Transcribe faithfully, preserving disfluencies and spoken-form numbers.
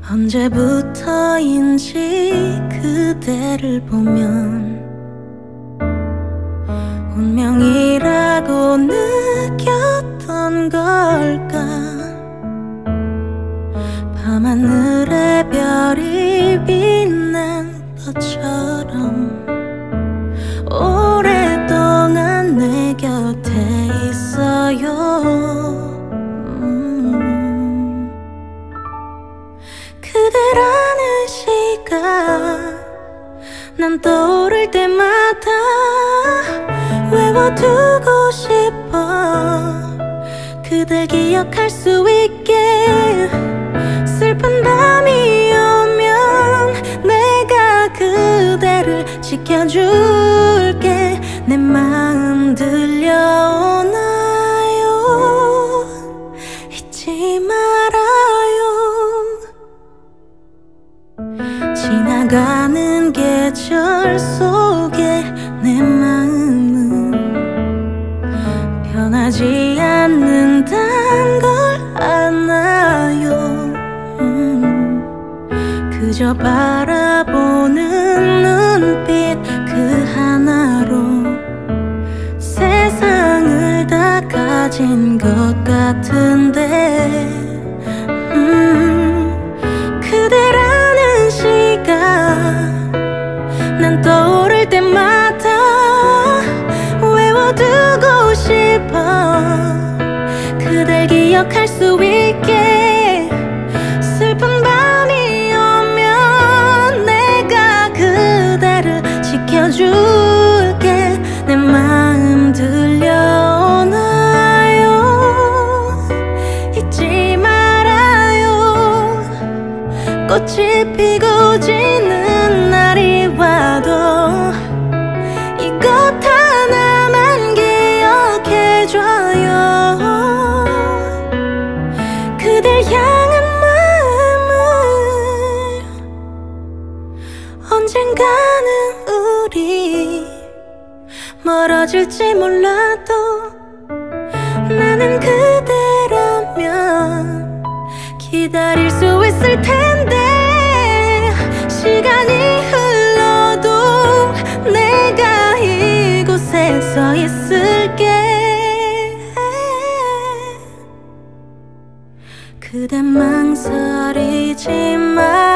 언제부터인지 그대를 보면 운명이라고 느꼈던 걸까. 밤하늘에 별이 빛난 것처럼 오랫동안 내 곁에 있어요. 음. 그대라는 시간 난 떠오를 때마다 외워두고 싶어. 그댈 기억할 수 있게. 슬픈 밤이 오면 내가 그대를 지켜줄게. 내 마음 들려오나요? 잊지 말아요. 지나가는 계절 속에 내 마음은 변하지 않는단 걸 아나요. 음, 그저 바라보는 눈빛 그 하나로 세상을 다 가진 것 같은데. 음, 그대라는 시간 난 떠오를 때마다 외워두고 싶어. 그댈 기억할 수 있게. 슬픈 밤이 오면 내가 그대를 지켜줄게. 내 마음 들려오나요? 잊지 말아요. 꽃이 피고 지는 날이 와도 이것 하나만 기억해줘요. 그댈 향한 마음을 언젠가는 우리 멀어질지 몰라도 나는 그대라면 기다릴 수 있을 텐데. 시간이 흘러도 내가 이곳에 서 있을게. 그대 망설이지 마.